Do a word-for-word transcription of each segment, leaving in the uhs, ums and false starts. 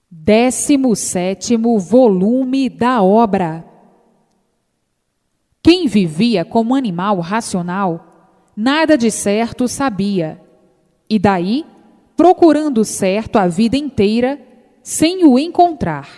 Décimo sétimo volume da obra. Quem vivia como animal racional, nada de certo sabia, e daí, procurando certo a vida inteira, sem o encontrar.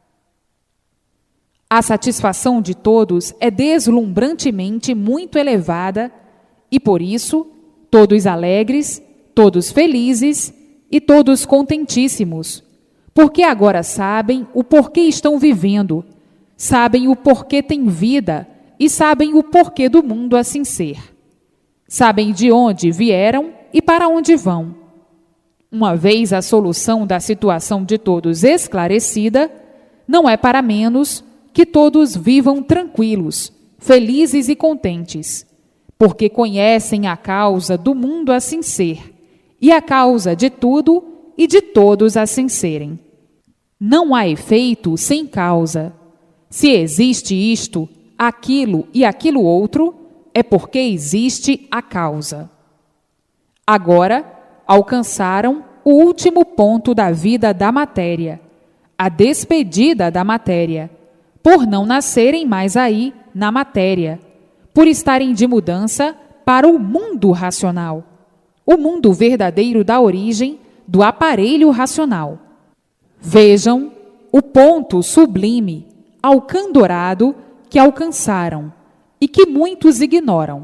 A satisfação de todos é deslumbrantemente muito elevada, e por isso, todos alegres, todos felizes e todos contentíssimos, porque agora sabem o porquê estão vivendo, sabem o porquê têm vida e sabem o porquê do mundo assim ser. Sabem de onde vieram e para onde vão. Uma vez a solução da situação de todos esclarecida, não é para menos que todos vivam tranquilos, felizes e contentes, porque conhecem a causa do mundo assim ser, e a causa de tudo e de todos assim serem. Não há efeito sem causa. Se existe isto, aquilo e aquilo outro, é porque existe a causa. Agora, alcançaram o último ponto da vida da matéria, a despedida da matéria, por não nascerem mais aí na matéria, por estarem de mudança para o mundo racional, o mundo verdadeiro da origem do aparelho racional. Vejam o ponto sublime, alcandorado, que alcançaram e que muitos ignoram.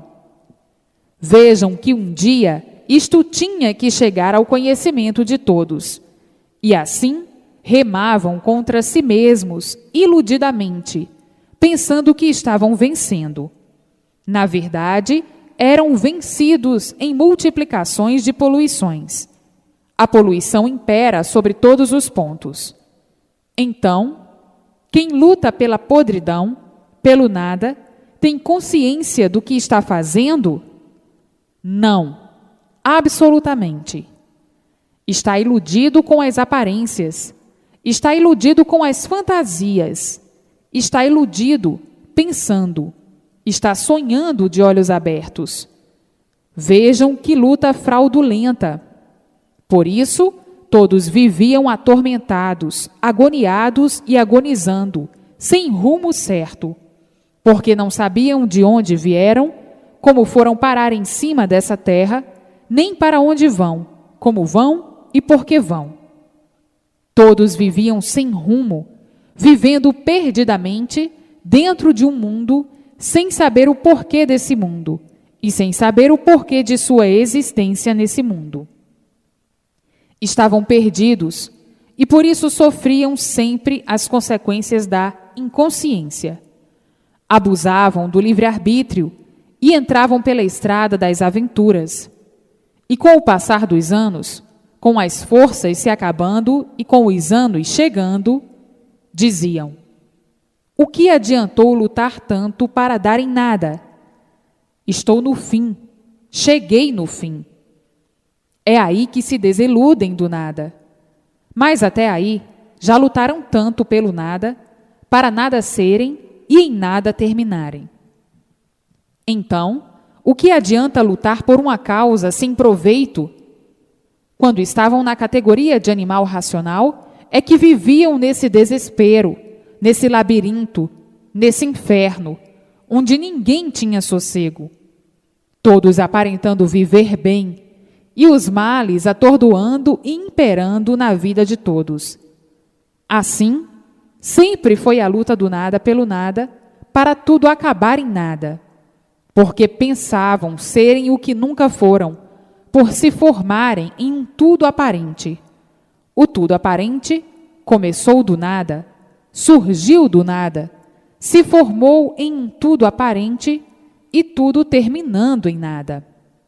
Vejam que um dia isto tinha que chegar ao conhecimento de todos, e assim remavam contra si mesmos, iludidamente, pensando que estavam vencendo. Na verdade, eram vencidos em multiplicações de poluições. A poluição impera sobre todos os pontos. Então, quem luta pela podridão, pelo nada, tem consciência do que está fazendo? Não, absolutamente. Está iludido com as aparências, está iludido com as fantasias, está iludido pensando, está sonhando de olhos abertos. Vejam que luta fraudulenta. Por isso, todos viviam atormentados, agoniados e agonizando, sem rumo certo, porque não sabiam de onde vieram, como foram parar em cima dessa terra, nem para onde vão, como vão e por que vão. Todos viviam sem rumo, vivendo perdidamente dentro de um mundo, sem saber o porquê desse mundo e sem saber o porquê de sua existência nesse mundo. Estavam perdidos e por isso sofriam sempre as consequências da inconsciência. Abusavam do livre-arbítrio e entravam pela estrada das aventuras. E com o passar dos anos, com as forças se acabando e com os anos chegando, diziam: o que adiantou lutar tanto para dar em nada? Estou no fim, cheguei no fim. É aí que se desiludem do nada. Mas até aí, já lutaram tanto pelo nada, para nada serem e em nada terminarem. Então, o que adianta lutar por uma causa sem proveito? Quando estavam na categoria de animal racional, é que viviam nesse desespero, nesse labirinto, nesse inferno, onde ninguém tinha sossego. Todos aparentando viver bem, e os males atordoando e imperando na vida de todos. Assim, sempre foi a luta do nada pelo nada, para tudo acabar em nada, porque pensavam serem o que nunca foram, por se formarem em um tudo aparente. O tudo aparente começou do nada, surgiu do nada, se formou em um tudo aparente e tudo terminando em nada.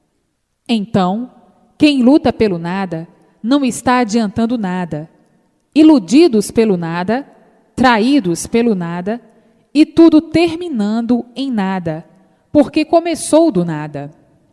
Então, quem luta pelo nada não está adiantando nada, iludidos pelo nada, traídos pelo nada, e tudo terminando em nada, porque começou do nada.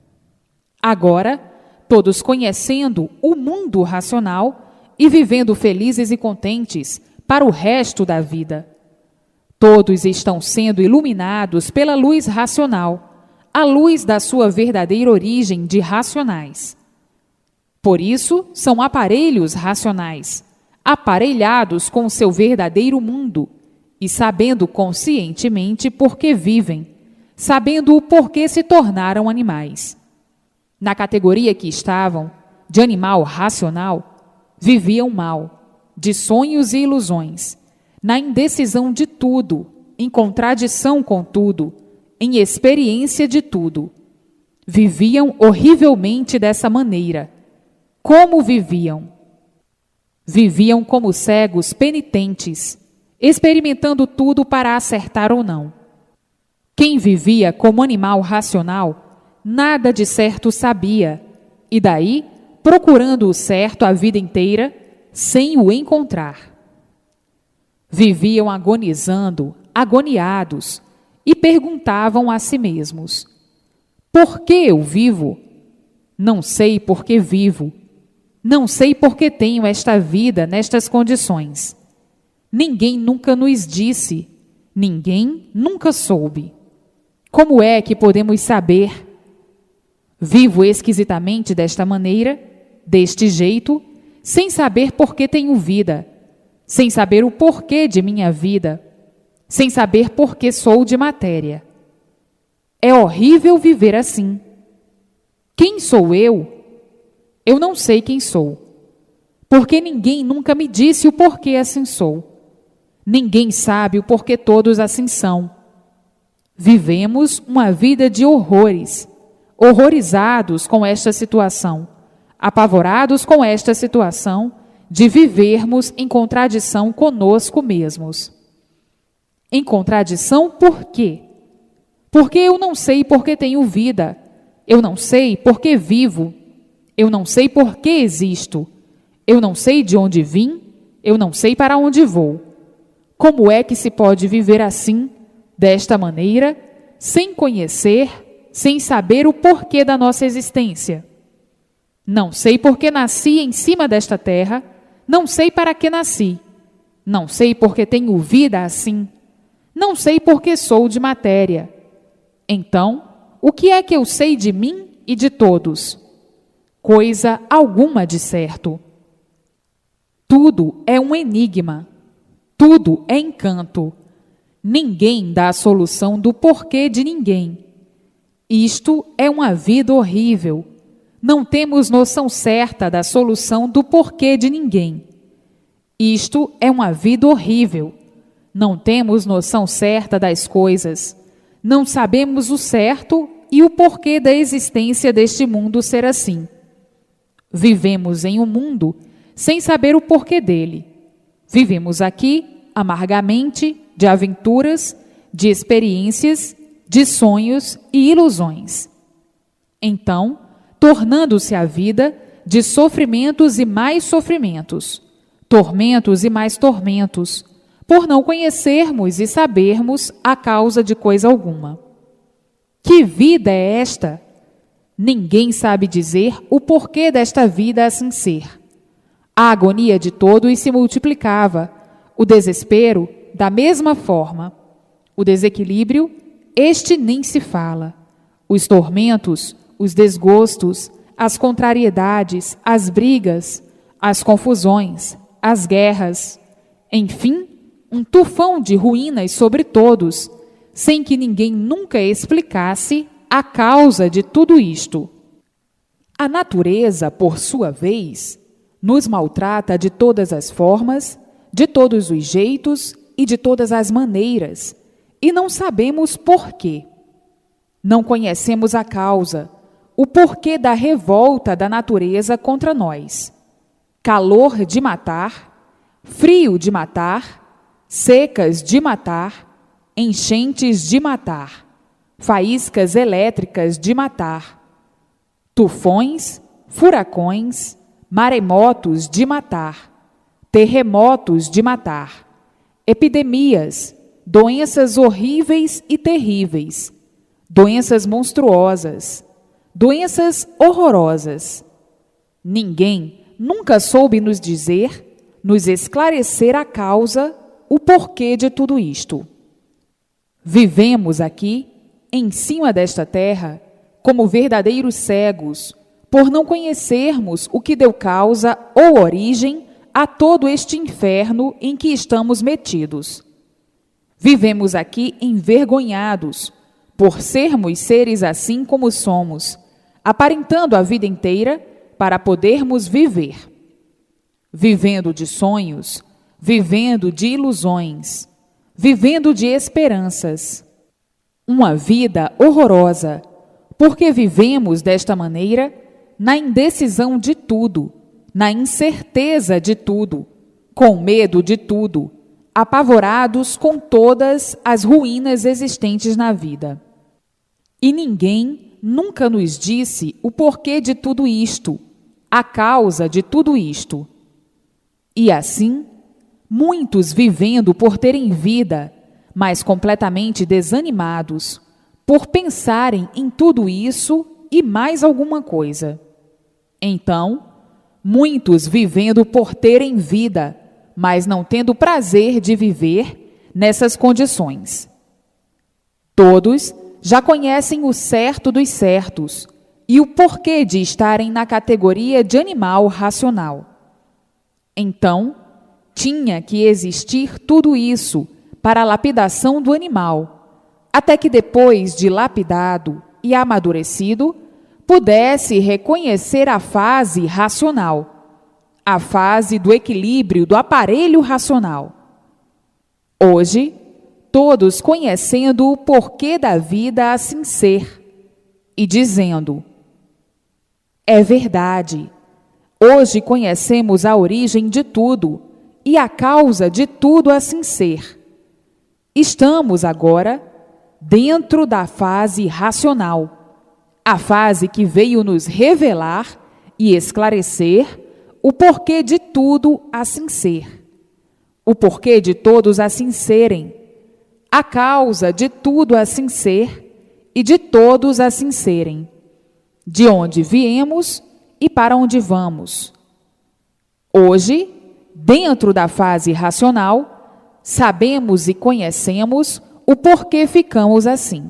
Agora, todos conhecendo o mundo racional e vivendo felizes e contentes para o resto da vida. Todos estão sendo iluminados pela luz racional, a luz da sua verdadeira origem de racionais. Por isso, são aparelhos racionais, aparelhados com o seu verdadeiro mundo e sabendo conscientemente por que vivem, sabendo o porquê se tornaram animais. Na categoria que estavam, de animal racional, viviam mal, de sonhos e ilusões, na indecisão de tudo, em contradição com tudo, em experiência de tudo. Viviam horrivelmente dessa maneira. Como viviam? Viviam como cegos penitentes, experimentando tudo para acertar ou não. Quem vivia como animal racional, nada de certo sabia, e daí, procurando o certo a vida inteira, sem o encontrar. Viviam agonizando, agoniados, e perguntavam a si mesmos: por que eu vivo? Não sei por que vivo. Não sei por que tenho esta vida nestas condições. Ninguém nunca nos disse, ninguém nunca soube. Como é que podemos saber? Vivo esquisitamente desta maneira, deste jeito, sem saber por que tenho vida, sem saber o porquê de minha vida, sem saber por que sou de matéria. É horrível viver assim. Quem sou eu? Eu não sei quem sou, porque ninguém nunca me disse o porquê assim sou. Ninguém sabe o porquê todos assim são. Vivemos uma vida de horrores, horrorizados com esta situação, apavorados com esta situação de vivermos em contradição conosco mesmos. Em contradição por quê? Porque eu não sei por que tenho vida, eu não sei por que vivo, eu não sei por que existo, eu não sei de onde vim, eu não sei para onde vou. Como é que se pode viver assim, desta maneira, sem conhecer, sem saber o porquê da nossa existência? Não sei por que nasci em cima desta terra, não sei para que nasci, não sei por que tenho vida assim, não sei por que sou de matéria. Então, o que é que eu sei de mim e de todos? Coisa alguma de certo. Tudo é um enigma, tudo é encanto. Ninguém dá a solução do porquê de ninguém. Isto é uma vida horrível. Não temos noção certa da solução do porquê de ninguém. Isto é uma vida horrível. Não temos noção certa das coisas. Não sabemos o certo e o porquê da existência deste mundo ser assim. Vivemos em um mundo sem saber o porquê dele. Vivemos aqui amargamente de aventuras, de experiências, de sonhos e ilusões. Então, tornando-se a vida de sofrimentos e mais sofrimentos, tormentos e mais tormentos, por não conhecermos e sabermos a causa de coisa alguma. Que vida é esta? Ninguém sabe dizer o porquê desta vida assim ser. A agonia de todos se multiplicava, o desespero, da mesma forma. O desequilíbrio, este nem se fala. Os tormentos, os desgostos, as contrariedades, as brigas, as confusões, as guerras, enfim, um tufão de ruínas sobre todos, sem que ninguém nunca explicasse a causa de tudo isto. A natureza, por sua vez, nos maltrata de todas as formas, de todos os jeitos e de todas as maneiras, e não sabemos por quê. Não conhecemos a causa, o porquê da revolta da natureza contra nós. Calor de matar, frio de matar, secas de matar, enchentes de matar, faíscas elétricas de matar, tufões, furacões, maremotos de matar, terremotos de matar, epidemias, doenças horríveis e terríveis, doenças monstruosas, doenças horrorosas. Ninguém nunca soube nos dizer, nos esclarecer a causa, o porquê de tudo isto. Vivemos aqui, em cima desta terra, como verdadeiros cegos, por não conhecermos o que deu causa ou origem a todo este inferno em que estamos metidos. Vivemos aqui envergonhados, por sermos seres assim como somos, aparentando a vida inteira para podermos viver. Vivendo de sonhos, vivendo de ilusões, vivendo de esperanças. Uma vida horrorosa, porque vivemos desta maneira na indecisão de tudo, na incerteza de tudo, com medo de tudo, apavorados com todas as ruínas existentes na vida. E ninguém nunca nos disse o porquê de tudo isto, a causa de tudo isto. E assim, muitos vivendo por terem vida, mas completamente desanimados, por pensarem em tudo isso e mais alguma coisa. Então, muitos vivendo por terem vida, mas não tendo prazer de viver nessas condições. Todos já conhecem o certo dos certos e o porquê de estarem na categoria de animal racional. Então, tinha que existir tudo isso para a lapidação do animal, até que depois de lapidado e amadurecido, pudesse reconhecer a fase racional, a fase do equilíbrio do aparelho racional. Hoje, todos conhecendo o porquê da vida assim ser, e dizendo: é verdade, hoje conhecemos a origem de tudo e a causa de tudo assim ser. Estamos agora dentro da fase racional, a fase que veio nos revelar e esclarecer o porquê de tudo assim ser, o porquê de todos assim serem, a causa de tudo assim ser e de todos assim serem, de onde viemos e para onde vamos. Hoje, dentro da fase racional, sabemos e conhecemos o porquê ficamos assim.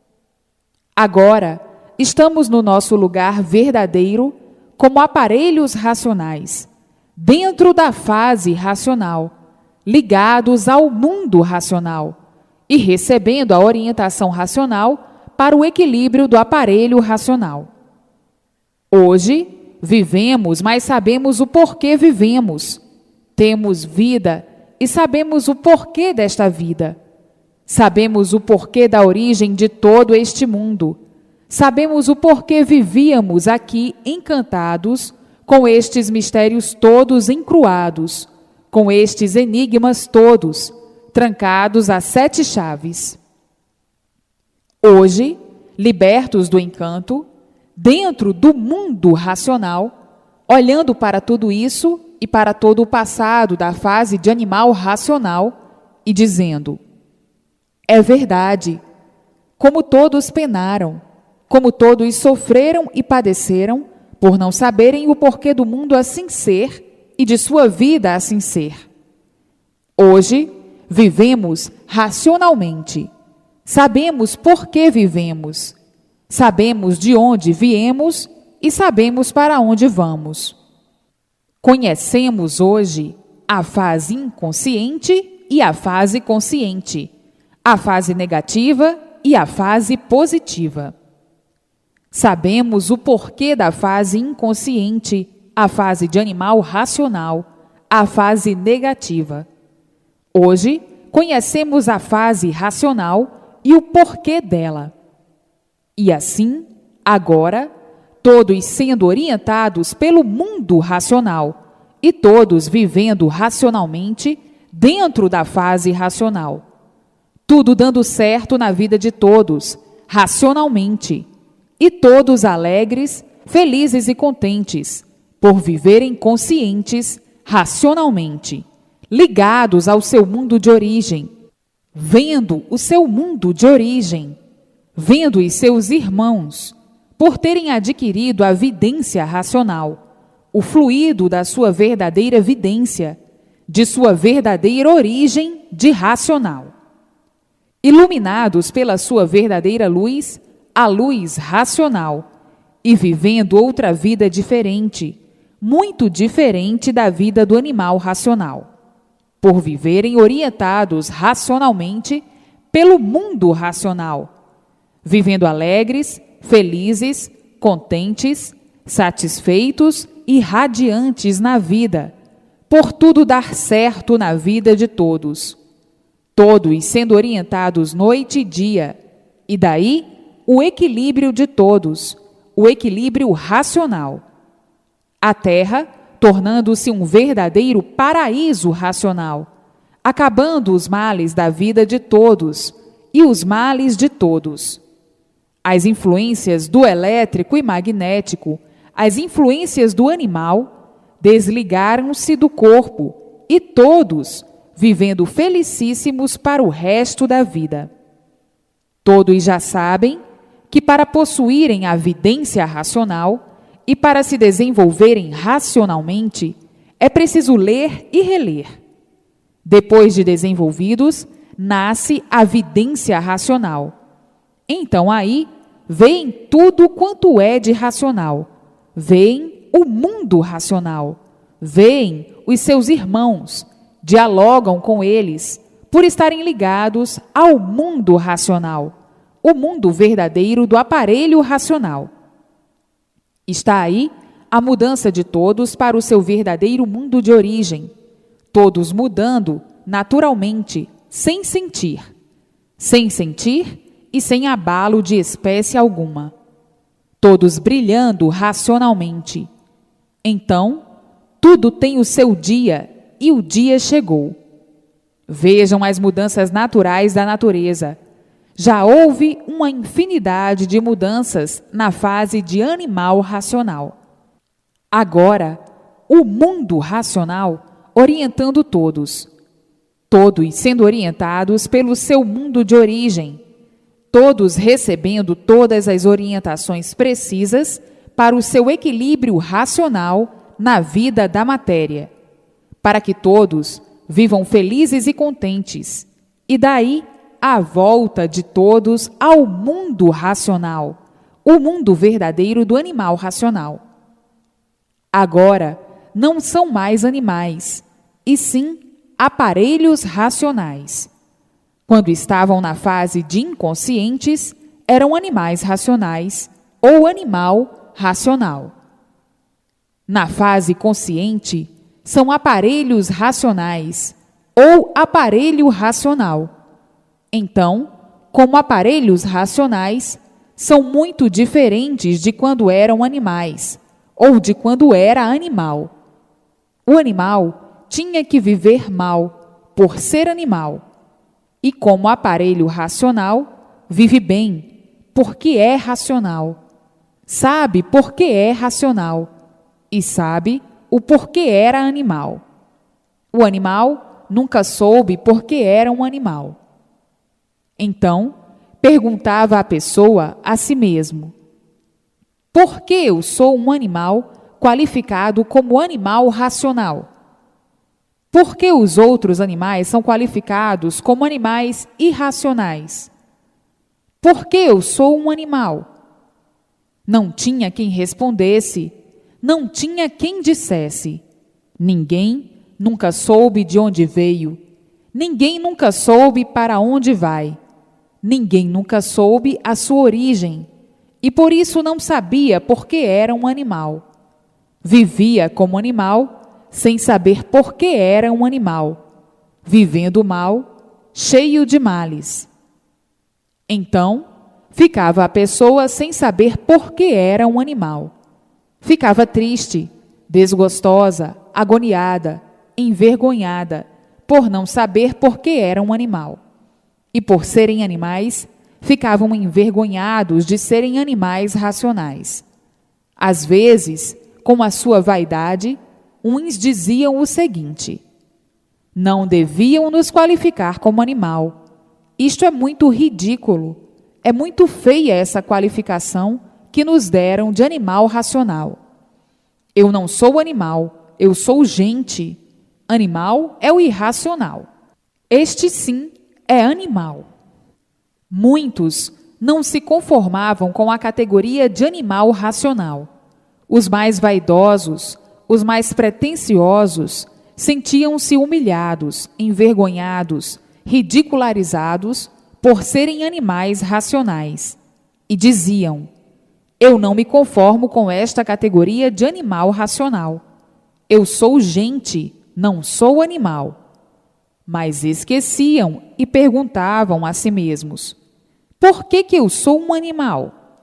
Agora, estamos no nosso lugar verdadeiro como aparelhos racionais, dentro da fase racional, ligados ao mundo racional e recebendo a orientação racional para o equilíbrio do aparelho racional. Hoje, vivemos, mas sabemos o porquê vivemos. Temos vida e sabemos o porquê desta vida. Sabemos o porquê da origem de todo este mundo. Sabemos o porquê vivíamos aqui encantados com estes mistérios todos encruados, com estes enigmas todos, trancados a sete chaves. Hoje, libertos do encanto, dentro do mundo racional, olhando para tudo isso e para todo o passado da fase de animal racional e dizendo: é verdade, como todos penaram, como todos sofreram e padeceram por não saberem o porquê do mundo assim ser e de sua vida assim ser. Hoje, vivemos racionalmente, sabemos por que vivemos, sabemos de onde viemos e sabemos para onde vamos. Conhecemos hoje a fase inconsciente e a fase consciente, a fase negativa e a fase positiva. Sabemos o porquê da fase inconsciente, a fase de animal racional, a fase negativa. Hoje, conhecemos a fase racional e o porquê dela. E assim, agora, todos sendo orientados pelo mundo racional e todos vivendo racionalmente dentro da fase racional. Tudo dando certo na vida de todos, racionalmente, e todos alegres, felizes e contentes, por viverem conscientes, racionalmente, ligados ao seu mundo de origem, vendo o seu mundo de origem, vendo os seus irmãos, por terem adquirido a vidência racional, o fluido da sua verdadeira vidência, de sua verdadeira origem de racional. Iluminados pela sua verdadeira luz, a luz racional, e vivendo outra vida diferente, muito diferente da vida do animal racional, por viverem orientados racionalmente pelo mundo racional, vivendo alegres, felizes, contentes, satisfeitos e radiantes na vida, por tudo dar certo na vida de todos, todos sendo orientados noite e dia, e daí o equilíbrio de todos, o equilíbrio racional. A Terra tornando-se um verdadeiro paraíso racional, acabando os males da vida de todos e os males de todos. As influências do elétrico e magnético, as influências do animal, desligaram-se do corpo e todos vivendo felicíssimos para o resto da vida. Todos já sabem que para possuírem a vidência racional e para se desenvolverem racionalmente, é preciso ler e reler. Depois de desenvolvidos, nasce a vidência racional. Então aí, veem tudo quanto é de racional. Veem o mundo racional. Veem os seus irmãos. Dialogam com eles, por estarem ligados ao mundo racional, o mundo verdadeiro do aparelho racional. Está aí a mudança de todos para o seu verdadeiro mundo de origem, todos mudando naturalmente, sem sentir, sem sentir e sem abalo de espécie alguma, todos brilhando racionalmente. Então, tudo tem o seu dia e o dia chegou. Vejam as mudanças naturais da natureza. Já houve uma infinidade de mudanças na fase de animal racional. Agora, o mundo racional orientando todos, todos sendo orientados pelo seu mundo de origem, todos recebendo todas as orientações precisas para o seu equilíbrio racional na vida da matéria, para que todos vivam felizes e contentes, e daí a volta de todos ao mundo racional, o mundo verdadeiro do animal racional. Agora, não são mais animais, e sim aparelhos racionais. Quando estavam na fase de inconscientes, eram animais racionais ou animal racional. Na fase consciente, são aparelhos racionais ou aparelho racional. Então, como aparelhos racionais, são muito diferentes de quando eram animais ou de quando era animal. O animal tinha que viver mal por ser animal, e como aparelho racional, vive bem porque é racional, sabe por que é racional e sabe o porquê era animal. O animal nunca soube por que era um animal. Então, perguntava a pessoa a si mesmo: por que eu sou um animal qualificado como animal racional? Por que os outros animais são qualificados como animais irracionais? Por que eu sou um animal? Não tinha quem respondesse, não tinha quem dissesse. Ninguém nunca soube de onde veio, ninguém nunca soube para onde vai, ninguém nunca soube a sua origem, e por isso não sabia por que era um animal. Vivia como animal, sem saber por que era um animal, vivendo mal, cheio de males. Então, ficava a pessoa sem saber por que era um animal. Ficava triste, desgostosa, agoniada, envergonhada, por não saber por que era um animal. E por serem animais, ficavam envergonhados de serem animais racionais. Às vezes, com a sua vaidade, uns diziam o seguinte: não deviam nos qualificar como animal. Isto é muito ridículo. É muito feia essa qualificação que nos deram de animal racional. Eu não sou animal, eu sou gente. Animal é o irracional. Este sim é animal. Muitos não se conformavam com a categoria de animal racional. Os mais vaidosos, os mais pretensiosos, sentiam-se humilhados, envergonhados, ridicularizados por serem animais racionais, e diziam: eu não me conformo com esta categoria de animal racional. Eu sou gente, não sou animal. Mas esqueciam e perguntavam a si mesmos: por que que eu sou um animal?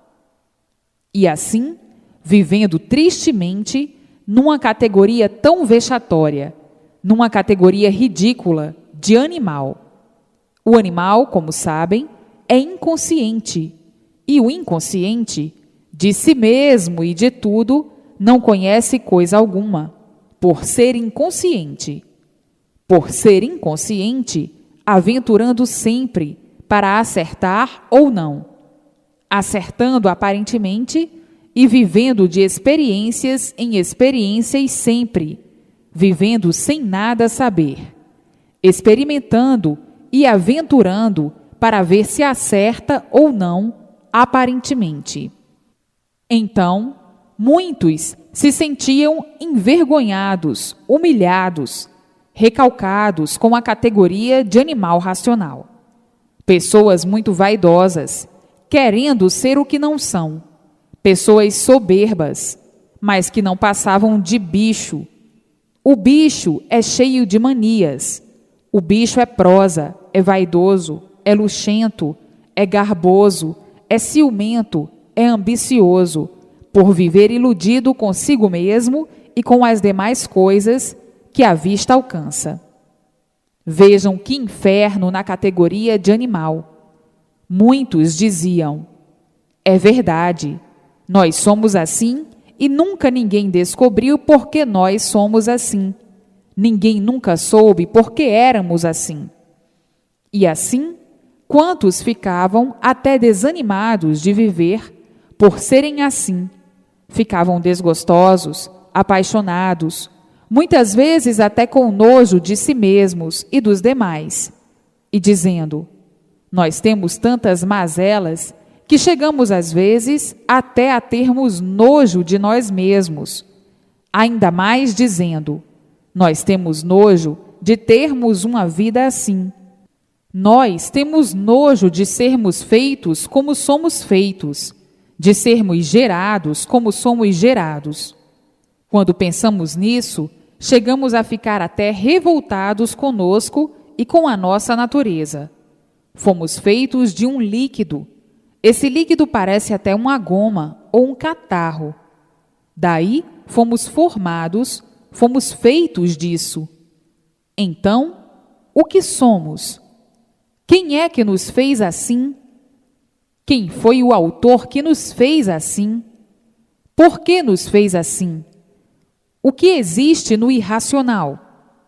E assim, vivendo tristemente numa categoria tão vexatória, numa categoria ridícula de animal. O animal, como sabem, é inconsciente, e o inconsciente, de si mesmo e de tudo, não conhece coisa alguma, por ser inconsciente. Por ser inconsciente, aventurando sempre para acertar ou não, acertando aparentemente e vivendo de experiências em experiências sempre, vivendo sem nada saber, experimentando e aventurando para ver se acerta ou não, aparentemente. Então, muitos se sentiam envergonhados, humilhados, recalcados com a categoria de animal racional. Pessoas muito vaidosas, querendo ser o que não são. Pessoas soberbas, mas que não passavam de bicho. O bicho é cheio de manias. O bicho é prosa, é vaidoso, é luxento, é garboso, é ciumento, é ambicioso, por viver iludido consigo mesmo e com as demais coisas que a vista alcança. Vejam que inferno na categoria de animal. Muitos diziam: é verdade, nós somos assim e nunca ninguém descobriu por que nós somos assim. Ninguém nunca soube por que éramos assim. E assim, quantos ficavam até desanimados de viver por serem assim? Ficavam desgostosos, apaixonados, muitas vezes até com nojo de si mesmos e dos demais, e dizendo: nós temos tantas mazelas que chegamos às vezes até a termos nojo de nós mesmos. Ainda mais dizendo: nós temos nojo de termos uma vida assim. Nós temos nojo de sermos feitos como somos feitos, de sermos gerados como somos gerados. Quando pensamos nisso, chegamos a ficar até revoltados conosco e com a nossa natureza. Fomos feitos de um líquido. Esse líquido parece até uma goma ou um catarro. Daí fomos formados, fomos feitos disso. Então, o que somos? Quem é que nos fez assim? Quem foi o autor que nos fez assim? Por que nos fez assim? O que existe no irracional?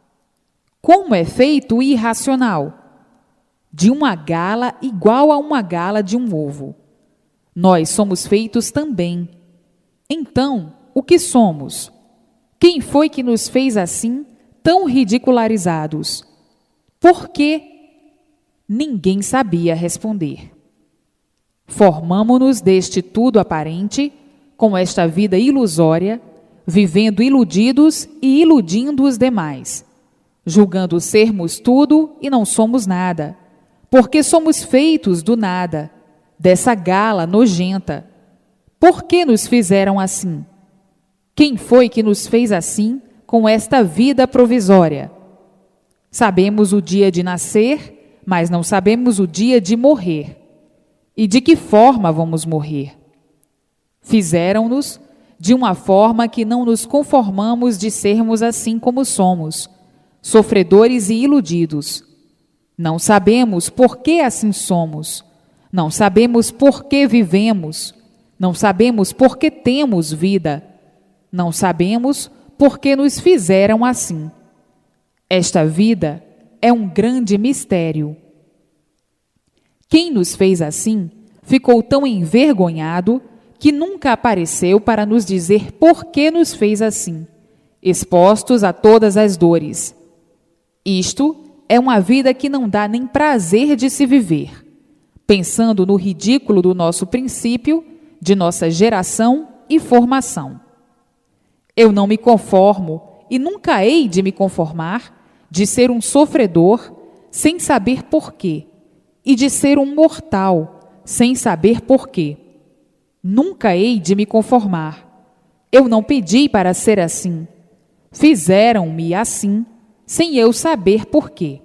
Como é feito o irracional? De uma gala igual a uma gala de um ovo. Nós somos feitos também. Então, o que somos? Quem foi que nos fez assim, tão ridicularizados? Por quê? Ninguém sabia responder. Formamo-nos deste tudo aparente, com esta vida ilusória, vivendo iludidos e iludindo os demais, julgando sermos tudo e não somos nada, porque somos feitos do nada, dessa gala nojenta. Por que nos fizeram assim? Quem foi que nos fez assim, com esta vida provisória? Sabemos o dia de nascer, mas não sabemos o dia de morrer. E de que forma vamos morrer? Fizeram-nos de uma forma que não nos conformamos de sermos assim como somos, sofredores e iludidos. Não sabemos por que assim somos, não sabemos por que vivemos, não sabemos por que temos vida, não sabemos por que nos fizeram assim. Esta vida é um grande mistério. Quem nos fez assim ficou tão envergonhado que nunca apareceu para nos dizer por que nos fez assim, expostos a todas as dores. Isto é uma vida que não dá nem prazer de se viver, pensando no ridículo do nosso princípio, de nossa geração e formação. Eu não me conformo e nunca hei de me conformar de ser um sofredor sem saber porquê e de ser um mortal sem saber porquê. Nunca hei de me conformar. Eu não pedi para ser assim. Fizeram-me assim, sem eu saber porquê.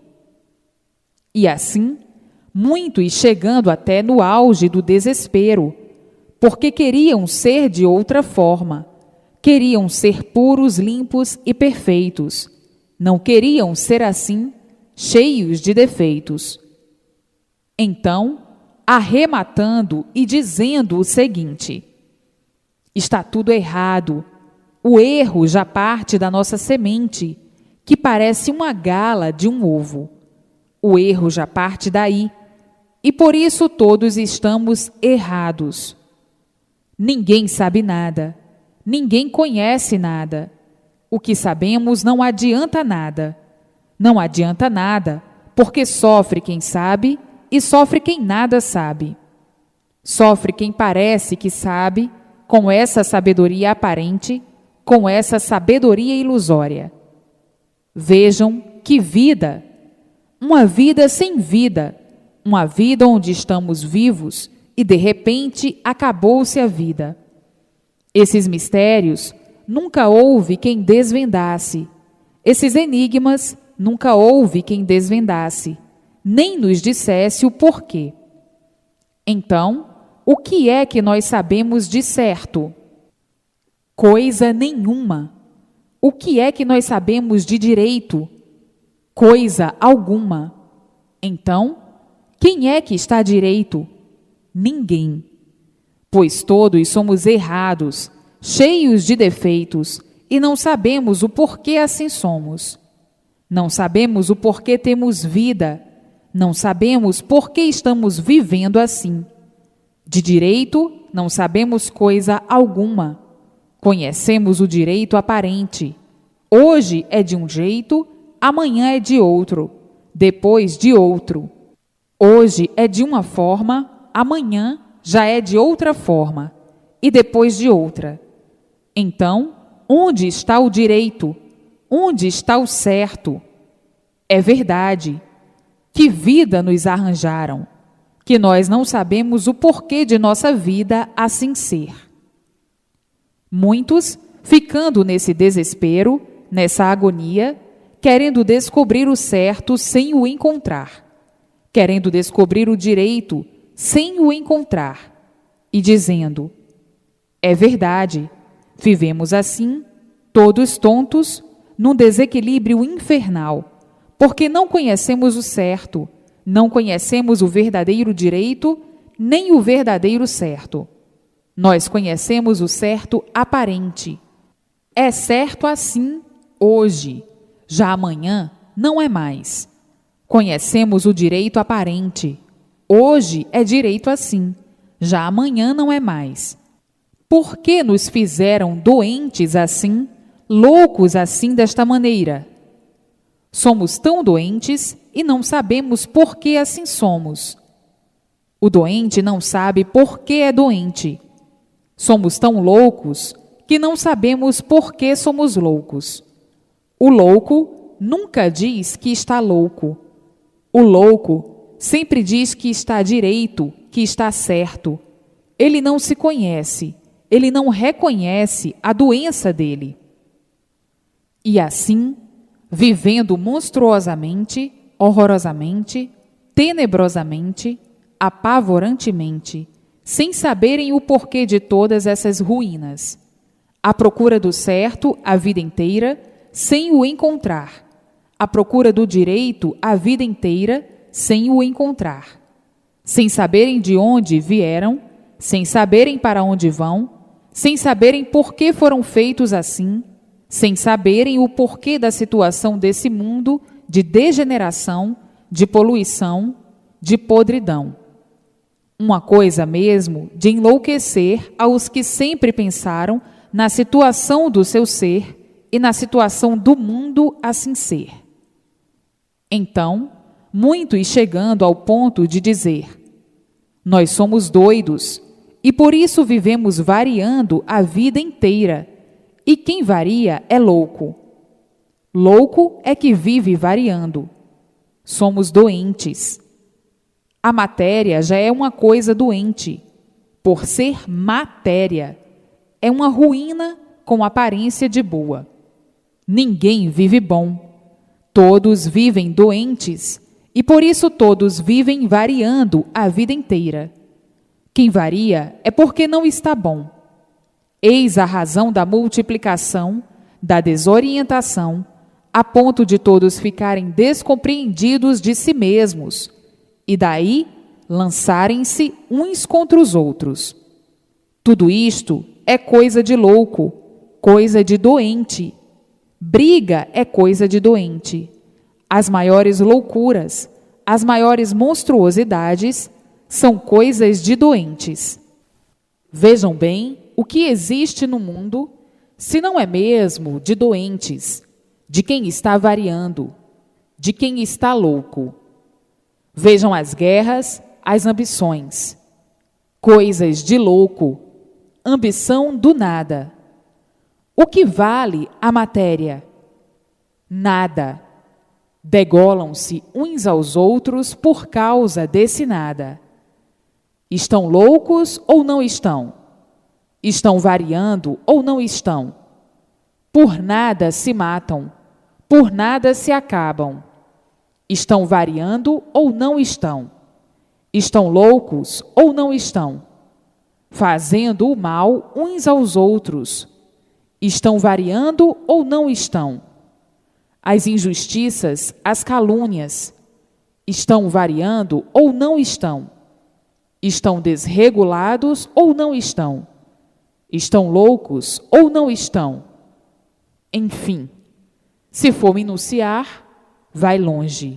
E assim, muitos chegando até no auge do desespero, porque queriam ser de outra forma, queriam ser puros, limpos e perfeitos, não queriam ser assim, cheios de defeitos. Então, arrematando e dizendo o seguinte: está tudo errado, o erro já parte da nossa semente, que parece uma gala de um ovo. O erro já parte daí, e por isso todos estamos errados. Ninguém sabe nada, ninguém conhece nada. O que sabemos não adianta nada. Não adianta nada, porque sofre quem sabe e sofre quem nada sabe. Sofre quem parece que sabe, com essa sabedoria aparente, com essa sabedoria ilusória. Vejam que vida! Uma vida sem vida, uma vida onde estamos vivos e de repente acabou-se a vida. Esses mistérios nunca houve quem desvendasse. Esses enigmas nunca houve quem desvendasse, nem nos dissesse o porquê. Então, o que é que nós sabemos de certo? Coisa nenhuma. O que é que nós sabemos de direito? Coisa alguma. Então, quem é que está direito? Ninguém. Pois todos somos errados, cheios de defeitos, e não sabemos o porquê assim somos. Não sabemos o porquê temos vida, não sabemos por que estamos vivendo assim. De direito, não sabemos coisa alguma. Conhecemos o direito aparente. Hoje é de um jeito, amanhã é de outro, depois de outro. Hoje é de uma forma, amanhã já é de outra forma, e depois de outra. Então, onde está o direito? Onde está o certo? É verdade. Que vida nos arranjaram, que nós não sabemos o porquê de nossa vida assim ser. Muitos, ficando nesse desespero, nessa agonia, querendo descobrir o certo sem o encontrar, querendo descobrir o direito sem o encontrar, e dizendo: é verdade, vivemos assim, todos tontos, num desequilíbrio infernal, porque não conhecemos o certo, não conhecemos o verdadeiro direito, nem o verdadeiro certo. Nós conhecemos o certo aparente. É certo assim hoje, já amanhã não é mais. Conhecemos o direito aparente. Hoje é direito assim, já amanhã não é mais. Por que nos fizeram doentes assim, loucos assim desta maneira? Somos tão doentes e não sabemos por que assim somos. O doente não sabe por que é doente. Somos tão loucos que não sabemos por que somos loucos. O louco nunca diz que está louco. O louco sempre diz que está direito, que está certo. Ele não se conhece, ele não reconhece a doença dele. E assim, vivendo monstruosamente, horrorosamente, tenebrosamente, apavorantemente, sem saberem o porquê de todas essas ruínas, à procura do certo a vida inteira, sem o encontrar, à procura do direito a vida inteira, sem o encontrar, sem saberem de onde vieram, sem saberem para onde vão, sem saberem por que foram feitos assim, sem saberem o porquê da situação desse mundo de degeneração, de poluição, de podridão. Uma coisa mesmo de enlouquecer aos que sempre pensaram na situação do seu ser e na situação do mundo assim ser. Então, muitos chegando ao ponto de dizer: nós somos doidos e por isso vivemos variando a vida inteira, E quem varia é louco. Louco é que vive variando. Somos doentes. A matéria já é uma coisa doente, por ser matéria. É uma ruína com aparência de boa. Ninguém vive bom. Todos vivem doentes, e por isso todos vivem variando a vida inteira. Quem varia é porque não está bom. Eis a razão da multiplicação, da desorientação, a ponto de todos ficarem descompreendidos de si mesmos, e daí lançarem-se uns contra os outros. Tudo isto é coisa de louco, coisa de doente. Briga é coisa de doente. As maiores loucuras, as maiores monstruosidades são coisas de doentes. Vejam bem o que existe no mundo, se não é mesmo de doentes, de quem está variando, de quem está louco. Vejam as guerras, as ambições. Coisas de louco, ambição do nada. O que vale a matéria? Nada. Degolam-se uns aos outros por causa desse nada. Estão loucos ou não estão? Estão variando ou não estão? Por nada se matam, por nada se acabam. Estão variando ou não estão? Estão loucos ou não estão? Fazendo o mal uns aos outros. Estão variando ou não estão? As injustiças, as calúnias, estão variando ou não estão? Estão desregulados ou não estão? Estão loucos ou não estão? Enfim, se for enunciar, vai longe.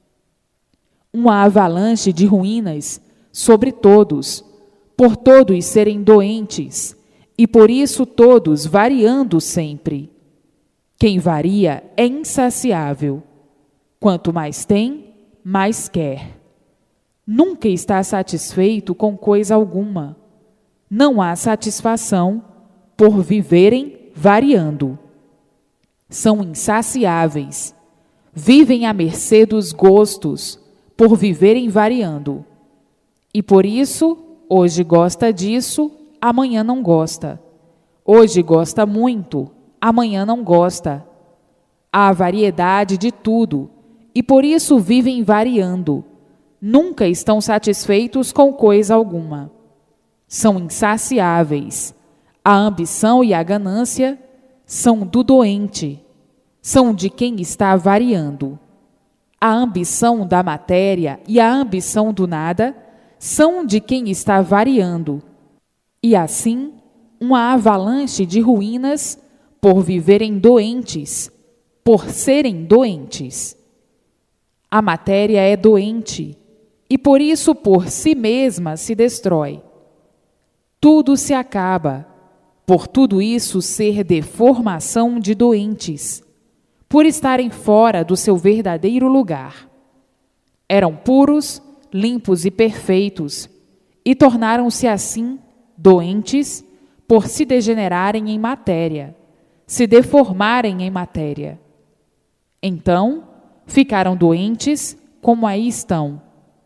Uma avalanche de ruínas sobre todos, por todos serem doentes, e por isso todos variando sempre. Quem varia é insaciável. Quanto mais tem, mais quer. Nunca está satisfeito com coisa alguma. Não há satisfação por viverem variando. São insaciáveis. Vivem à mercê dos gostos por viverem variando. E por isso, hoje gosta disso, amanhã não gosta. Hoje gosta muito, amanhã não gosta. Há variedade de tudo, e por isso vivem variando. Nunca estão satisfeitos com coisa alguma. São insaciáveis. A ambição e a ganância são do doente, são de quem está variando. A ambição da matéria e a ambição do nada são de quem está variando. E assim, uma avalanche de ruínas por viverem doentes, por serem doentes. A matéria é doente e por isso por si mesma se destrói. Tudo se acaba, por tudo isso ser deformação de doentes, por estarem fora do seu verdadeiro lugar. Eram puros, limpos e perfeitos, e tornaram-se assim doentes por se degenerarem em matéria, se deformarem em matéria. Então, ficaram doentes como aí estão.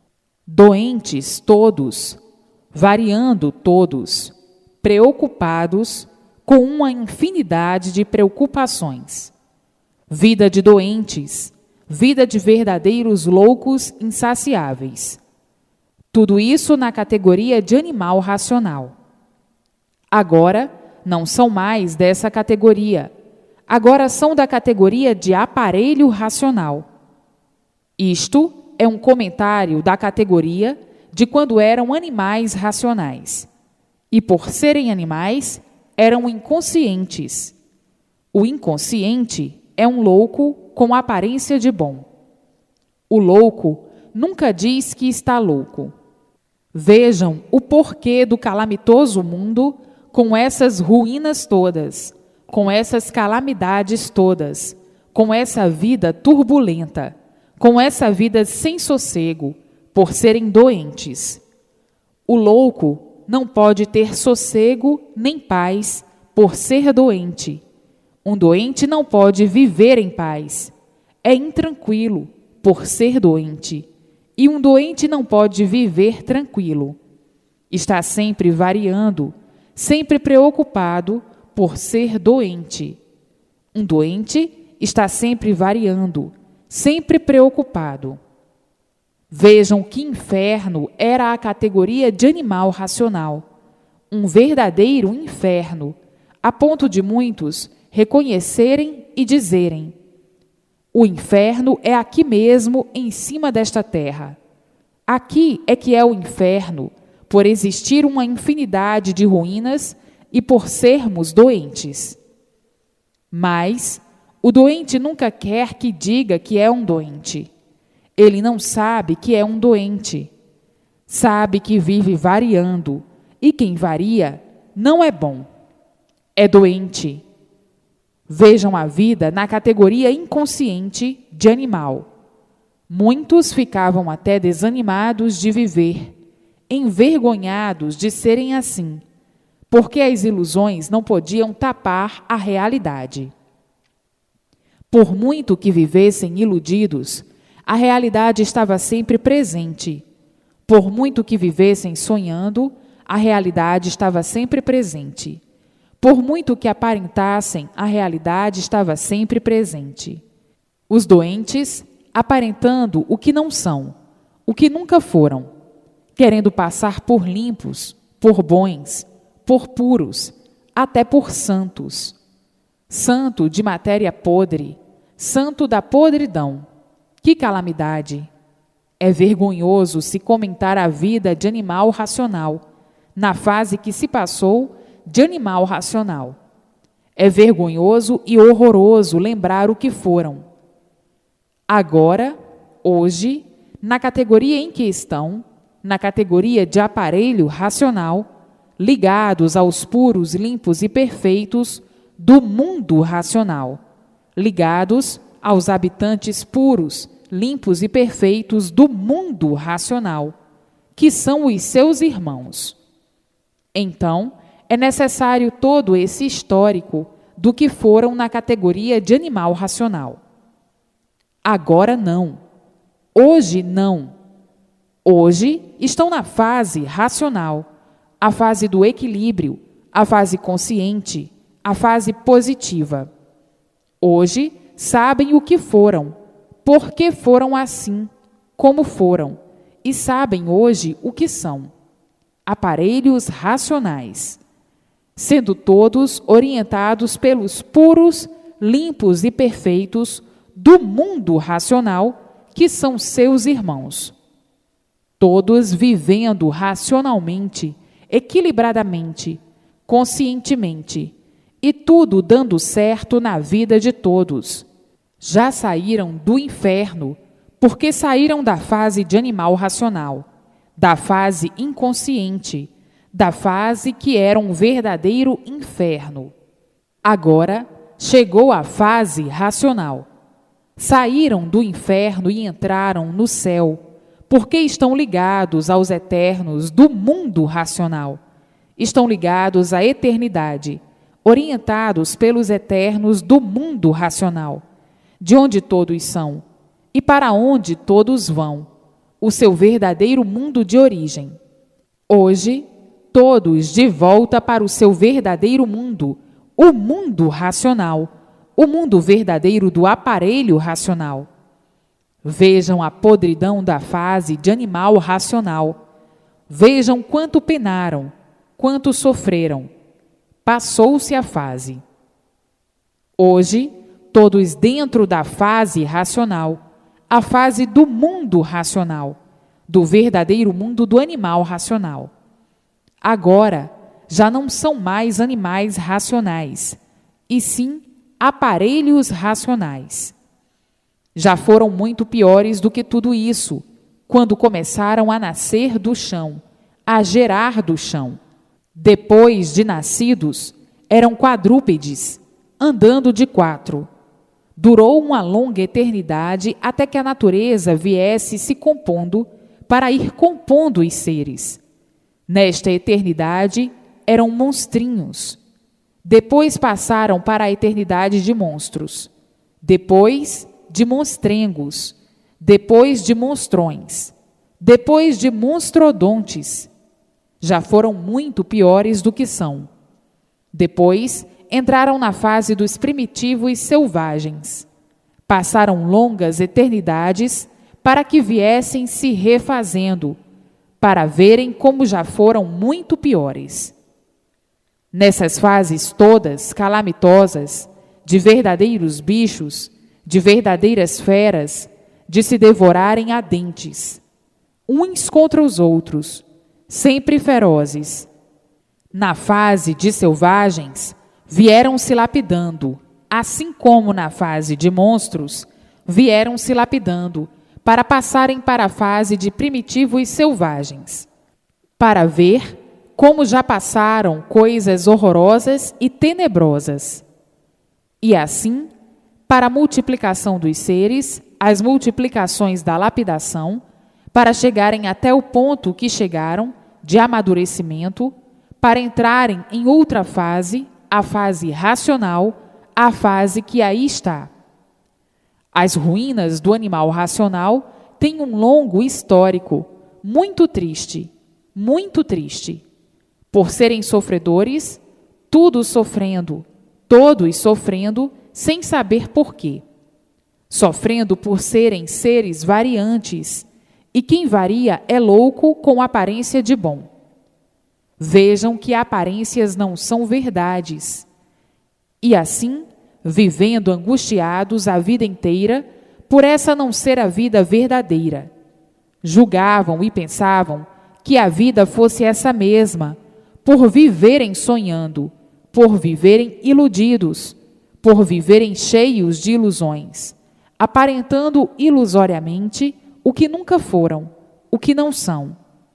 Doentes todos, variando todos, preocupados com uma infinidade de preocupações. Vida de doentes, vida de verdadeiros loucos insaciáveis. Tudo isso na categoria de animal racional. Agora, não são mais dessa categoria. Agora são da categoria de aparelho racional. Isto é um comentário da categoria de quando eram animais racionais. E por serem animais, eram inconscientes. O inconsciente é um louco com aparência de bom. O louco nunca diz que está louco. Vejam o porquê do calamitoso mundo com essas ruínas todas, com essas calamidades todas, com essa vida turbulenta, com essa vida sem sossego, por serem doentes. O louco não pode ter sossego nem paz por ser doente, Um doente não pode viver em paz. É intranquilo por ser doente. E um doente não pode viver tranquilo. Está sempre variando, sempre preocupado por ser doente. Um doente está sempre variando, sempre preocupado. Vejam que inferno era a categoria de animal racional. Um verdadeiro inferno, a ponto de muitos reconhecerem e dizerem: o inferno é aqui mesmo, em cima desta terra. Aqui é que é o inferno, por existir uma infinidade de ruínas e por sermos doentes. Mas o doente nunca quer que diga que é um doente. Ele não sabe que é um doente. Sabe que vive variando, e quem varia não é bom. É doente. Vejam a vida na categoria inconsciente de animal. Muitos ficavam até desanimados de viver, envergonhados de serem assim, porque as ilusões não podiam tapar a realidade. Por muito que vivessem iludidos, a realidade estava sempre presente. Por muito que vivessem sonhando, a realidade estava sempre presente. Por muito que aparentassem, a realidade estava sempre presente. Os doentes, aparentando o que não são, o que nunca foram, querendo passar por limpos, por bons, por puros, até por santos. Santo de matéria podre, santo da podridão. Que calamidade! É vergonhoso se comentar a vida de animal racional, na fase que se passou de animal racional. É vergonhoso e horroroso lembrar o que foram. Agora, hoje, na categoria em que estão, na categoria de aparelho racional, ligados aos puros, limpos e perfeitos do mundo racional, ligados aos habitantes puros, limpos e perfeitos do mundo racional, que são os seus irmãos. Então, é necessário todo esse histórico do que foram na categoria de animal racional. Agora não. Hoje não. Hoje estão na fase racional, a fase do equilíbrio, a fase consciente, a fase positiva. Hoje sabem o que foram, por que foram assim, como foram, e sabem hoje o que são. Aparelhos racionais, sendo todos orientados pelos puros, limpos e perfeitos do mundo racional, que são seus irmãos. Todos vivendo racionalmente, equilibradamente, conscientemente, e tudo dando certo na vida de todos. Já saíram do inferno, porque saíram da fase de animal racional, da fase inconsciente, da fase que era um verdadeiro inferno. Agora chegou a fase racional. Saíram do inferno e entraram no céu, porque estão ligados aos eternos do mundo racional. Estão ligados à eternidade, orientados pelos eternos do mundo racional, de onde todos são e para onde todos vão, o seu verdadeiro mundo de origem. Hoje, todos de volta para o seu verdadeiro mundo, o mundo racional, o mundo verdadeiro do aparelho racional. Vejam a podridão da fase de animal racional. Vejam quanto penaram, quanto sofreram. Passou-se a fase. Hoje, todos dentro da fase racional, a fase do mundo racional, do verdadeiro mundo do animal racional. Agora, já não são mais animais racionais, e sim aparelhos racionais. Já foram muito piores do que tudo isso, quando começaram a nascer do chão, a gerar do chão. Depois de nascidos, eram quadrúpedes, andando de quatro. Durou uma longa eternidade até que a natureza viesse se compondo para ir compondo os seres. Nesta eternidade, eram monstrinhos. Depois passaram para a eternidade de monstros, depois de monstrengos, depois de monstrões, depois de monstrodontes. Já foram muito piores do que são. Depois entraram na fase dos primitivos selvagens. Passaram longas eternidades para que viessem se refazendo, para verem como já foram muito piores. Nessas fases todas calamitosas, de verdadeiros bichos, de verdadeiras feras, de se devorarem a dentes, uns contra os outros, sempre ferozes. Na fase de selvagens, vieram se lapidando, assim como na fase de monstros, vieram se lapidando, para passarem para a fase de primitivos selvagens, para ver como já passaram coisas horrorosas e tenebrosas. E assim, para a multiplicação dos seres, as multiplicações da lapidação, para chegarem até o ponto que chegaram, de amadurecimento, para entrarem em outra fase, a fase racional, a fase que aí está. As ruínas do animal racional têm um longo histórico, muito triste, muito triste. Por serem sofredores, tudo sofrendo, todos sofrendo, sem saber por quê. Sofrendo por serem seres variantes, e quem varia é louco com aparência de bom. Vejam que aparências não são verdades. E assim, vivendo angustiados a vida inteira, por essa não ser a vida verdadeira. Julgavam e pensavam que a vida fosse essa mesma, por viverem sonhando, por viverem iludidos, por viverem cheios de ilusões, aparentando ilusoriamente o que nunca foram, o que não são.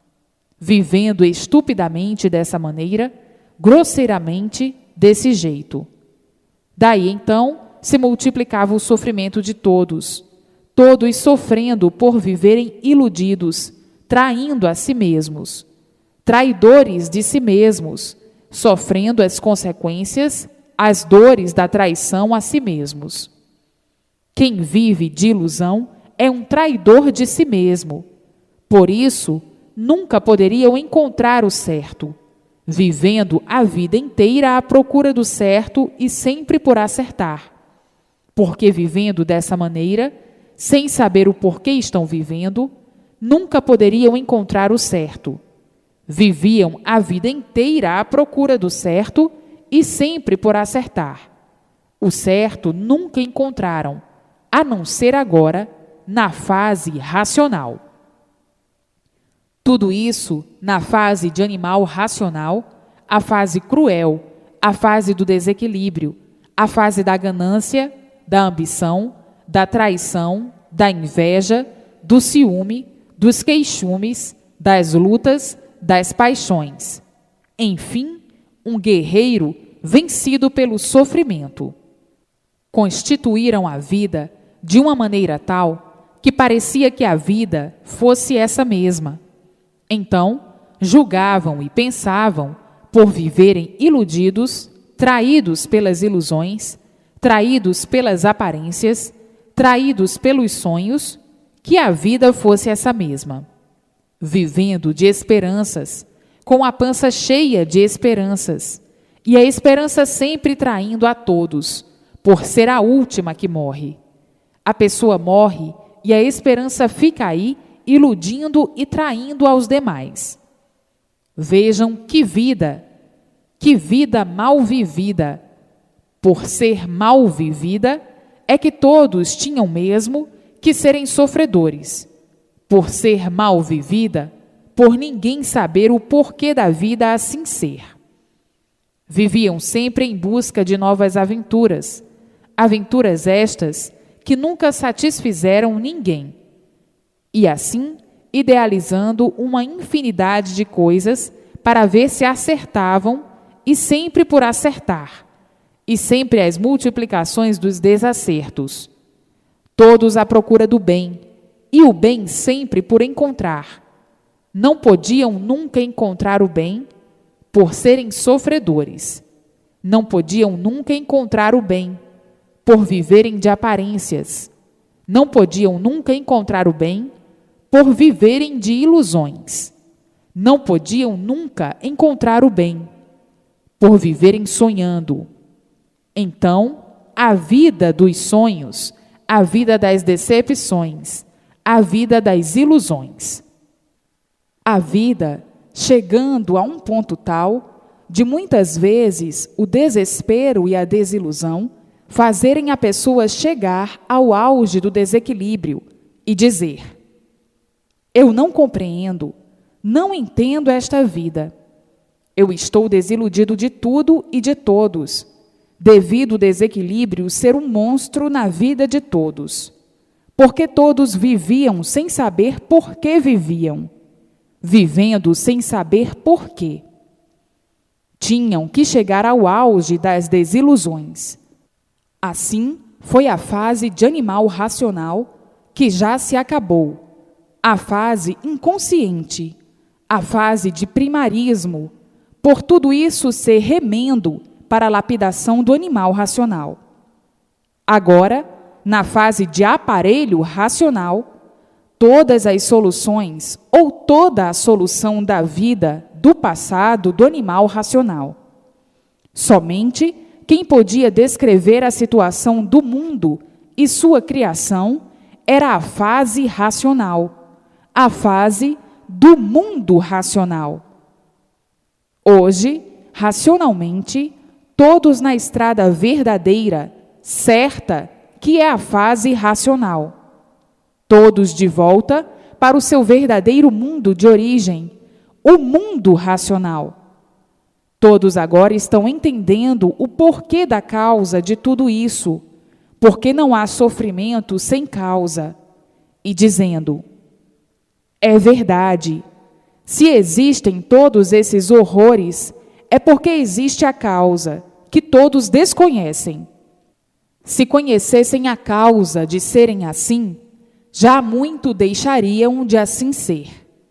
Vivendo estupidamente dessa maneira, grosseiramente desse jeito. Daí, então, se multiplicava o sofrimento de todos, todos sofrendo por viverem iludidos, traindo a si mesmos, traidores de si mesmos, sofrendo as consequências, as dores da traição a si mesmos. Quem vive de ilusão é um traidor de si mesmo. Por isso, nunca poderiam encontrar o certo, vivendo a vida inteira à procura do certo e sempre por acertar. Porque vivendo dessa maneira, sem saber o porquê estão vivendo, nunca poderiam encontrar o certo. Viviam a vida inteira à procura do certo e sempre por acertar. O certo nunca encontraram, a não ser agora, na fase racional. Tudo isso na fase de animal racional, a fase cruel, a fase do desequilíbrio, a fase da ganância, da ambição, da traição, da inveja, do ciúme, dos queixumes, das lutas, das paixões. Enfim, um guerreiro vencido pelo sofrimento. Constituíram a vida de uma maneira tal que parecia que a vida fosse essa mesma. Então, julgavam e pensavam, por viverem iludidos, traídos pelas ilusões, traídos pelas aparências, traídos pelos sonhos, que a vida fosse essa mesma. Vivendo de esperanças, com a pança cheia de esperanças, e a esperança sempre traindo a todos, por ser a última que morre. A pessoa morre e a esperança fica aí, iludindo e traindo aos demais. Vejam que vida, que vida mal vivida. Por ser mal vivida, é que todos tinham mesmo que serem sofredores. Por ser mal vivida, por ninguém saber o porquê da vida assim ser. Viviam sempre em busca de novas aventuras, aventuras estas que nunca satisfizeram ninguém. E assim, idealizando uma infinidade de coisas para ver se acertavam e sempre por acertar, e sempre as multiplicações dos desacertos. Todos à procura do bem, e o bem sempre por encontrar. Não podiam nunca encontrar o bem por serem sofredores. Não podiam nunca encontrar o bem, por viverem de aparências. Não podiam nunca encontrar o bem, por viverem de ilusões. Não podiam nunca encontrar o bem, por viverem sonhando. Então, a vida dos sonhos, a vida das decepções, a vida das ilusões. A vida chegando a um ponto tal de muitas vezes o desespero e a desilusão fazerem a pessoa chegar ao auge do desequilíbrio e dizer: eu não compreendo, não entendo esta vida. Eu estou desiludido de tudo e de todos, devido ao desequilíbrio ser um monstro na vida de todos. Porque todos viviam sem saber por que viviam, vivendo sem saber por quê. Tinham que chegar ao auge das desilusões. Assim, foi a fase de animal racional que já se acabou, a fase inconsciente, a fase de primarismo, por tudo isso ser remendo para a lapidação do animal racional. Agora, na fase de aparelho racional, todas as soluções ou toda a solução da vida do passado do animal racional. Somente quem podia descrever a situação do mundo e sua criação era a fase racional, a fase do mundo racional. Hoje, racionalmente, todos na estrada verdadeira, certa, que é a fase racional. Todos de volta para o seu verdadeiro mundo de origem, o mundo racional. Todos agora estão entendendo o porquê da causa de tudo isso, porque não há sofrimento sem causa, e dizendo: é verdade, se existem todos esses horrores, é porque existe a causa, que todos desconhecem. Se conhecessem a causa de serem assim, já muito deixariam de assim ser.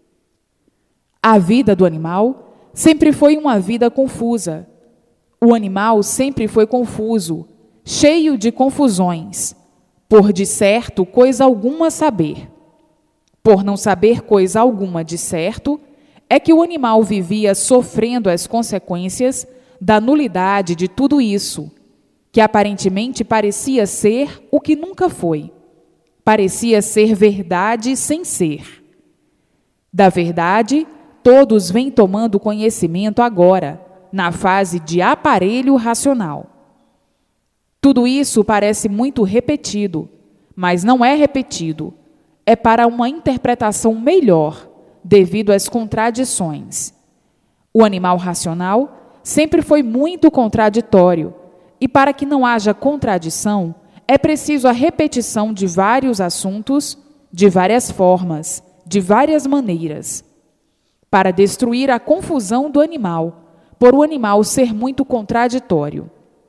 A vida do animal sempre foi uma vida confusa. O animal sempre foi confuso, cheio de confusões, por de certo coisa alguma saber. Por não saber coisa alguma de certo, é que o animal vivia sofrendo as consequências da nulidade de tudo isso, que aparentemente parecia ser o que nunca foi. Parecia ser verdade sem ser. Da verdade, todos vêm tomando conhecimento agora, na fase de aparelho racional. Tudo isso parece muito repetido, mas não é repetido. É para uma interpretação melhor, devido às contradições. O animal racional sempre foi muito contraditório, e para que não haja contradição, é preciso a repetição de vários assuntos, de várias formas, de várias maneiras, para destruir a confusão do animal, por o animal ser muito contraditório.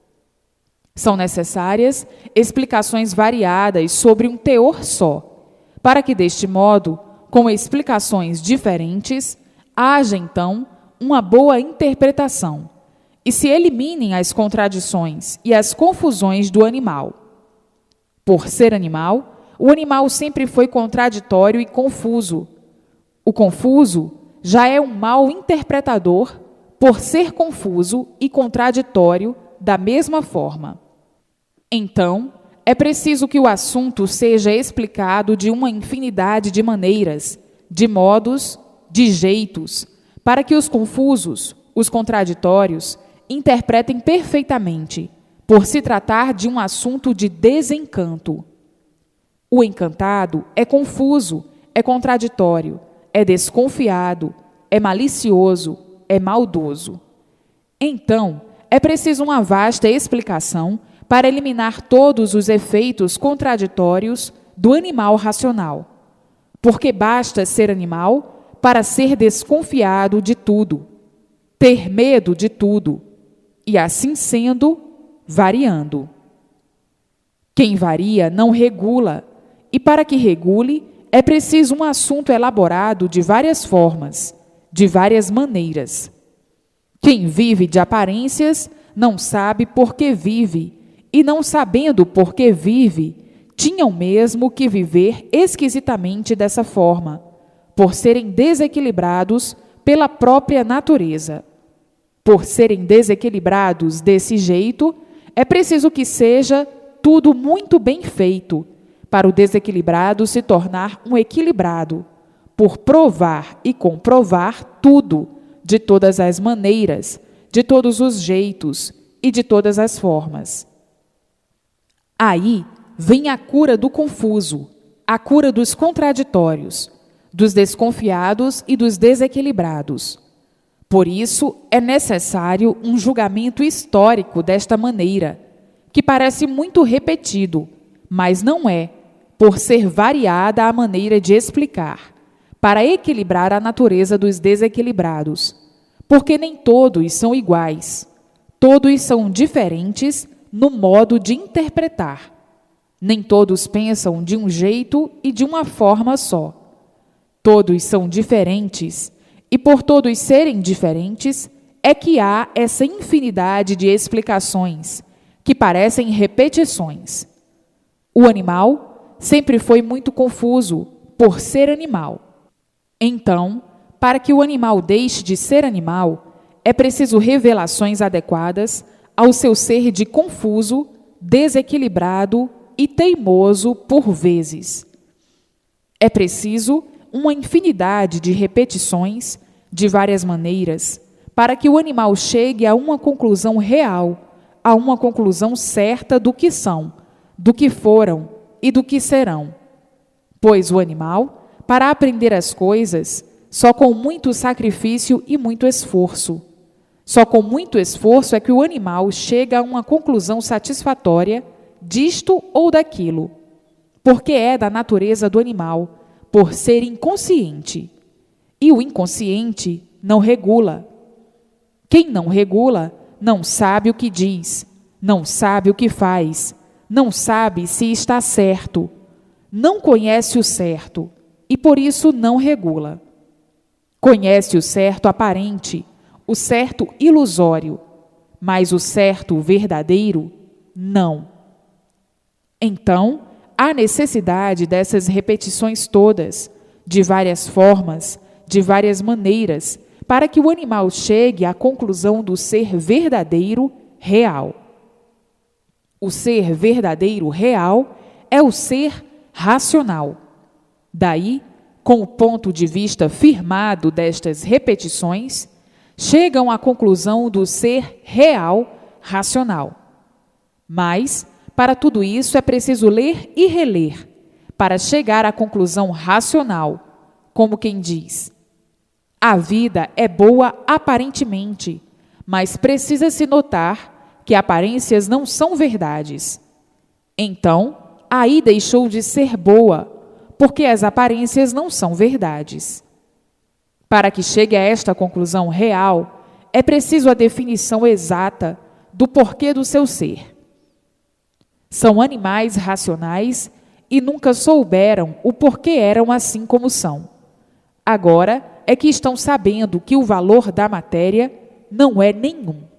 São necessárias explicações variadas sobre um teor só, para que, deste modo, com explicações diferentes, haja, então, uma boa interpretação, e se eliminem as contradições e as confusões do animal. Por ser animal, o animal sempre foi contraditório e confuso. O confuso já é um mau interpretador por ser confuso e contraditório da mesma forma. Então, é preciso que o assunto seja explicado de uma infinidade de maneiras, de modos, de jeitos, para que os confusos, os contraditórios, interpretem perfeitamente, por se tratar de um assunto de desencanto. O encantado é confuso, é contraditório, é desconfiado, é malicioso, é maldoso. Então, é preciso uma vasta explicação para eliminar todos os efeitos contraditórios do animal racional, porque basta ser animal para ser desconfiado de tudo, ter medo de tudo, e assim sendo, variando. Quem varia não regula, e para que regule, é preciso um assunto elaborado de várias formas, de várias maneiras. Quem vive de aparências não sabe por que vive, e não sabendo por que vive, tinham mesmo que viver esquisitamente dessa forma, por serem desequilibrados pela própria natureza. Por serem desequilibrados desse jeito, é preciso que seja tudo muito bem feito, para o desequilibrado se tornar um equilibrado, por provar e comprovar tudo, de todas as maneiras, de todos os jeitos e de todas as formas. Aí vem a cura do confuso, a cura dos contraditórios, dos desconfiados e dos desequilibrados. Por isso, é necessário um julgamento histórico desta maneira, que parece muito repetido, mas não é, por ser variada a maneira de explicar, para equilibrar a natureza dos desequilibrados, porque nem todos são iguais, todos são diferentes no modo de interpretar. Nem todos pensam de um jeito e de uma forma só. Todos são diferentes, e por todos serem diferentes, é que há essa infinidade de explicações, que parecem repetições. O animal sempre foi muito confuso, por ser animal. Então, para que o animal deixe de ser animal, é preciso revelações adequadas ao seu ser de confuso, desequilibrado e teimoso por vezes. É preciso uma infinidade de repetições, de várias maneiras, para que o animal chegue a uma conclusão real, a uma conclusão certa do que são, do que foram e do que serão. Pois o animal, para aprender as coisas, só com muito sacrifício e muito esforço. Só com muito esforço é que o animal chega a uma conclusão satisfatória disto ou daquilo, porque é da natureza do animal, por ser inconsciente. E o inconsciente não regula. Quem não regula não sabe o que diz, não sabe o que faz, não sabe se está certo, não conhece o certo e por isso não regula. Conhece o certo aparente, o certo ilusório, mas o certo verdadeiro, não. Então, há necessidade dessas repetições todas, de várias formas, de várias maneiras, para que o animal chegue à conclusão do ser verdadeiro, real. O ser verdadeiro, real, é o ser racional. Daí, com o ponto de vista firmado destas repetições, chegam à conclusão do ser real, racional. Mas, para tudo isso, é preciso ler e reler, para chegar à conclusão racional, como quem diz: a vida é boa aparentemente, mas precisa-se notar que aparências não são verdades. Então, aí deixou de ser boa, porque as aparências não são verdades. Para que chegue a esta conclusão real, é preciso a definição exata do porquê do seu ser. São animais racionais e nunca souberam o porquê eram assim como são. Agora é que estão sabendo que o valor da matéria não é nenhum.